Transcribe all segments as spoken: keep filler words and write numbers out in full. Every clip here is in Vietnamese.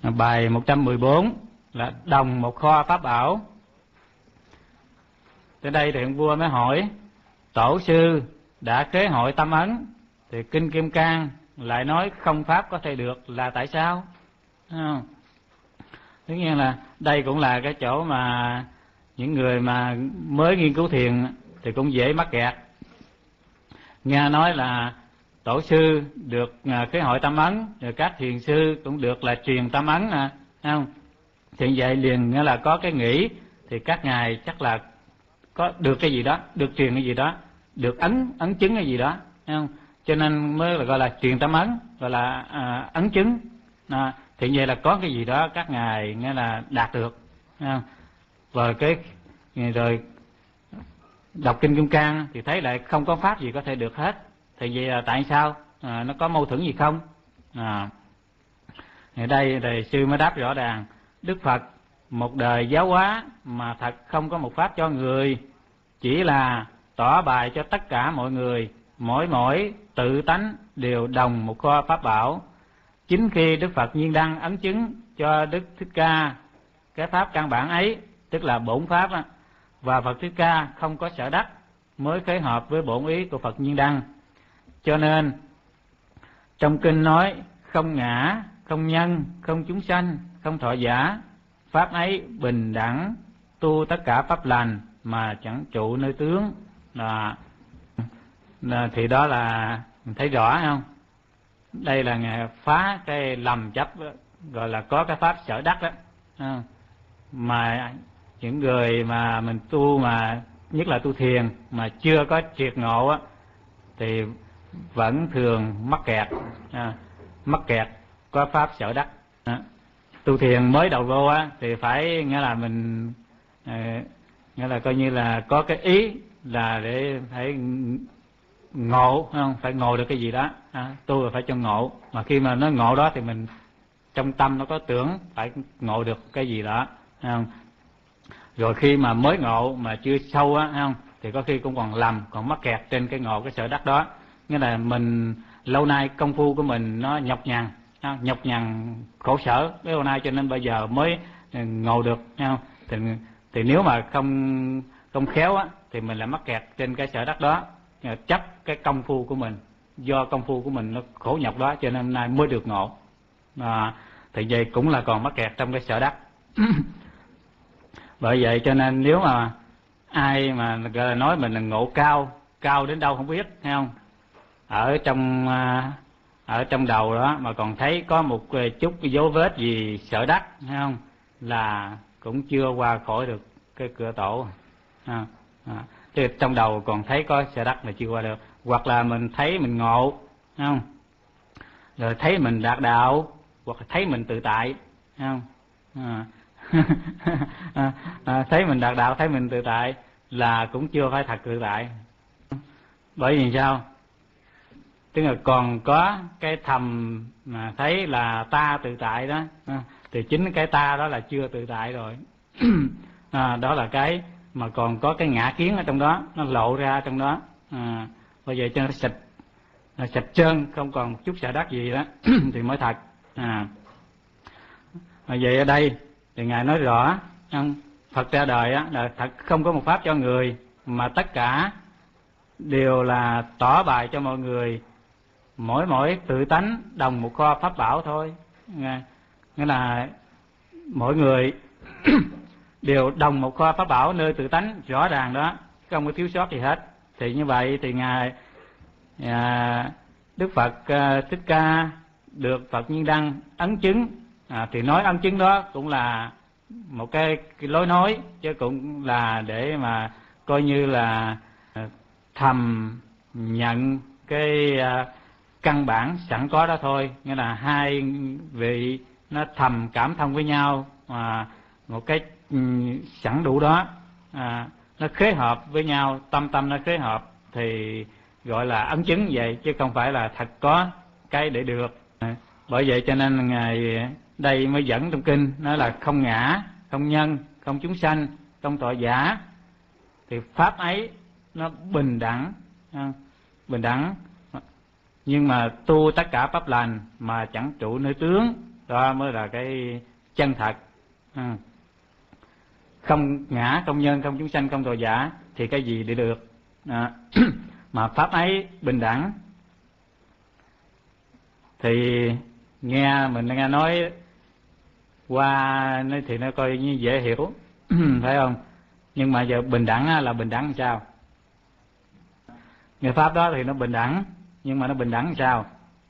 Bài một trăm mười bốn là đồng một kho pháp bảo. Tới đây thì ông vua mới hỏi: tổ sư đã khế hội tâm ấn thì kinh Kim Cang lại nói không pháp có thể được, là tại sao? Không? Tất nhiên là đây cũng là cái chỗ mà những người mà mới nghiên cứu thiền thì cũng dễ mắc kẹt. Nghe nói là tổ sư được khế hội tâm ấn, rồi các thiền sư cũng được là truyền tâm ấn nè, không? Thì vậy liền nghĩa là có cái nghĩ thì các ngài chắc là có được cái gì đó, được truyền cái gì đó, được ấn ấn chứng cái gì đó, không? Cho nên mới là gọi là truyền tâm ấn, gọi là à, ấn chứng. À, thì vậy là có cái gì đó các ngài nghĩa là đạt được, không? Và cái rồi đọc kinh Kim Cang thì thấy lại không có pháp gì có thể được hết. Thì vậy là tại sao? À, nó có mâu thuẫn gì không? À, ở đây thầy sư mới đáp rõ ràng: Đức Phật một đời giáo hóa mà thật không có một pháp cho người, chỉ là tỏ bài cho tất cả mọi người, mỗi mỗi tự tánh đều đồng một kho pháp bảo. Chính khi Đức Phật Nhiên Đăng ấn chứng cho Đức Thích Ca cái pháp căn bản ấy, tức là bổn pháp á, và Phật Thích Ca không có sở đắc, mới khế hợp với bổn ý của Phật Nhiên Đăng. Cho nên trong kinh nói không ngã, không nhân, không chúng sanh, không thọ giả, pháp ấy bình đẳng, tu tất cả pháp lành mà chẳng trụ nơi tướng. Là, là thì đó là mình thấy rõ không? Đây là ngày phá cái lầm chấp đó, gọi là có cái pháp sở đắc đó. À, mà những người mà mình tu, mà nhất là tu thiền mà chưa có triệt ngộ á, thì vẫn thường mắc kẹt, à, mắc kẹt có pháp sở đắc. À, tu thiền mới đầu vô á thì phải nghĩa là mình à, nghĩa là coi như là có cái ý là để phải ngộ, không phải ngộ được cái gì đó, à, tu là phải cho ngộ. Mà khi mà nó ngộ đó thì mình trong tâm nó có tưởng phải ngộ được cái gì đó, không? Rồi khi mà mới ngộ mà chưa sâu á, không, thì có khi cũng còn lầm, còn mắc kẹt trên cái ngộ, cái sở đắc đó. Nghĩa là mình lâu nay công phu của mình nó nhọc nhằn, nhọc nhằn khổ sở mấy lâu nay, cho nên bây giờ mới ngộ được, không? Thì, thì nếu mà không không khéo á thì mình lại mắc kẹt trên cái sở đắc đó, chấp cái công phu của mình, do công phu của mình nó khổ nhọc đó cho nên hôm nay mới được ngộ. À, thì vậy cũng là còn mắc kẹt trong cái sở đắc. Bởi vậy cho nên nếu mà ai mà gọi là nói mình là ngộ cao, cao đến đâu không biết, thấy không? Ở trong ở trong đầu đó mà còn thấy có một chút cái dấu vết gì sở đắc, thấy không? Là cũng chưa qua khỏi được cái cửa tổ. À, à, chứ trong đầu còn thấy có sở đắc là chưa qua được. Hoặc là mình thấy mình ngộ, thấy không? Rồi thấy mình đạt đạo, hoặc là thấy mình tự tại, thấy không? À. à, à, thấy mình đạt đạo, thấy mình tự tại là cũng chưa phải thật tự tại. Bởi vì sao? Tức là còn có cái thầm mà thấy là ta tự tại đó, à, thì chính cái ta đó là chưa tự tại rồi. À, đó là cái mà còn có cái ngã kiến ở trong đó, nó lộ ra trong đó. À, bây giờ cho nó sạch, sạch trơn, không còn một chút sở đắc gì đó thì mới thật. À, vậy ở đây thì ngài nói rõ, Phật ra đời á là thật không có một pháp cho người, mà tất cả đều là tỏ bài cho mọi người, mỗi mỗi tự tánh đồng một kho pháp bảo thôi. Nghĩa là mỗi người đều đồng một kho pháp bảo nơi tự tánh rõ ràng đó, không có thiếu sót gì hết. Thì như vậy thì ngài à, Đức Phật à, Thích Ca được Phật Nhiên Đăng ấn chứng. À, thì nói ấn chứng đó cũng là một cái, cái lối nói, chứ cũng là để mà coi như là thầm nhận cái uh, căn bản sẵn có đó thôi. Nghĩa là hai vị nó thầm cảm thông với nhau, mà một cái um, sẵn đủ đó, à, nó khế hợp với nhau, tâm tâm nó khế hợp thì gọi là ấn chứng vậy, chứ không phải là thật có cái để được. À, bởi vậy cho nên ngài đây mới dẫn trong kinh nói là không ngã, không nhân, không chúng sanh, không thọ giả, thì pháp ấy nó bình đẳng, bình đẳng, nhưng mà tu tất cả pháp lành mà chẳng trụ nơi tướng. Đó mới là cái chân thật. À. Không ngã, không nhân, không chúng sanh, không thọ giả thì cái gì để được? À. Mà pháp ấy bình đẳng thì nghe mình nghe nói qua thì nó coi như dễ hiểu phải không? Nhưng mà giờ bình đẳng là bình đẳng làm sao? Người pháp đó thì nó bình đẳng, nhưng mà nó bình đẳng làm sao?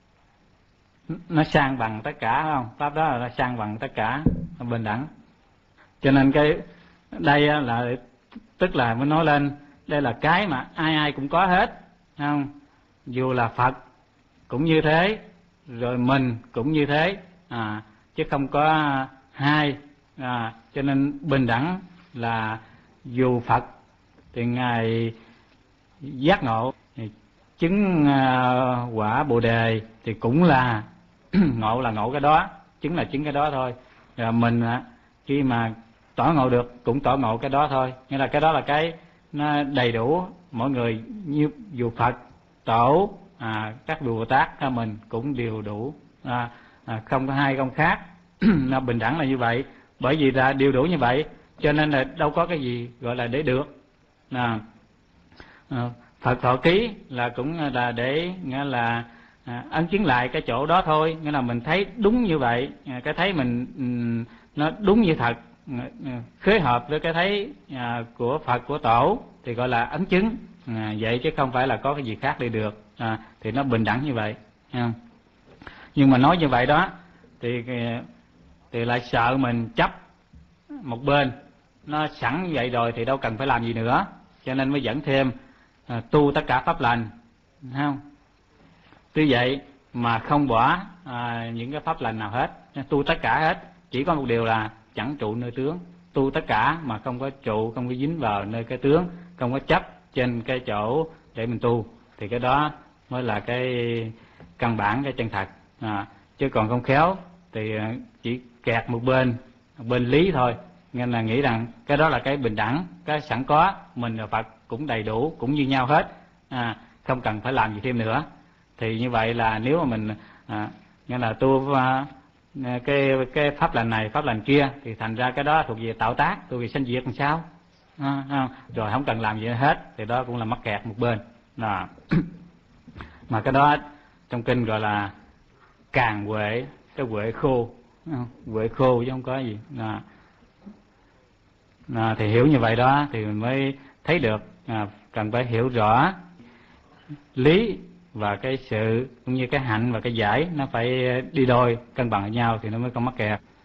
Nó sang bằng tất cả, phải không? Pháp đó là nó sang bằng tất cả, nó bình đẳng. Cho nên cái đây là tức là mới nói lên đây là cái mà ai ai cũng có hết, phải không? Dù là Phật cũng như thế, rồi mình cũng như thế, à, chứ không có hai. À, cho nên bình đẳng là dù Phật thì ngài giác ngộ chứng uh, quả Bồ đề thì cũng là ngộ là ngộ cái đó, chứng là chứng cái đó thôi. Rồi mình uh, khi mà tỏ ngộ được cũng tỏ ngộ cái đó thôi, nghĩa là cái đó là cái nó đầy đủ. Mỗi người như dù Phật, Tổ, à, các vị Bồ Tát theo mình cũng đều đủ, à, à, không có hai không khác. Nó bình đẳng là như vậy. Bởi vì là đều đủ như vậy cho nên là đâu có cái gì gọi là để được. À, à, Phật thọ ký là cũng là để nghĩa là à, ấn chứng lại cái chỗ đó thôi, nghĩa là mình thấy đúng như vậy, à, cái thấy mình um, nó đúng như thật, khế hợp với cái thấy à, của Phật của Tổ thì gọi là ấn chứng, à, vậy chứ không phải là có cái gì khác để được. À, thì nó bình đẳng như vậy. À. Nhưng mà nói như vậy đó thì thì lại sợ mình chấp một bên, nó sẵn như vậy rồi thì đâu cần phải làm gì nữa, cho nên mới dẫn thêm à, tu tất cả pháp lành, thấy không? Tuy vậy mà không bỏ à, những cái pháp lành nào hết, tu tất cả hết, chỉ có một điều là chẳng trụ nơi tướng. Tu tất cả mà không có trụ, không có dính vào nơi cái tướng, không có chấp trên cái chỗ để mình tu, thì cái đó mới là cái căn bản, cái chân thật. À, chứ còn không khéo thì chỉ kẹt một bên, một bên lý thôi, nên là nghĩ rằng cái đó là cái bình đẳng, cái sẵn có, mình và Phật cũng đầy đủ, cũng như nhau hết, à, không cần phải làm gì thêm nữa. Thì như vậy là nếu mà mình à, nghĩa là tu à, cái cái pháp lành này, pháp lành kia, thì thành ra cái đó thuộc về tạo tác, thuộc về sanh diệt làm sao, à, à, rồi không cần làm gì hết, thì đó cũng là mắc kẹt một bên. Đó. Mà cái đó trong kinh gọi là càn huệ, cái huệ khô, huệ khô chứ không có gì. Đó. À, thì hiểu như vậy đó thì mình mới thấy được, à, cần phải hiểu rõ lý và cái sự cũng như cái hạnh và cái giải nó phải đi đôi, cân bằng với nhau thì nó mới không mắc kẹt.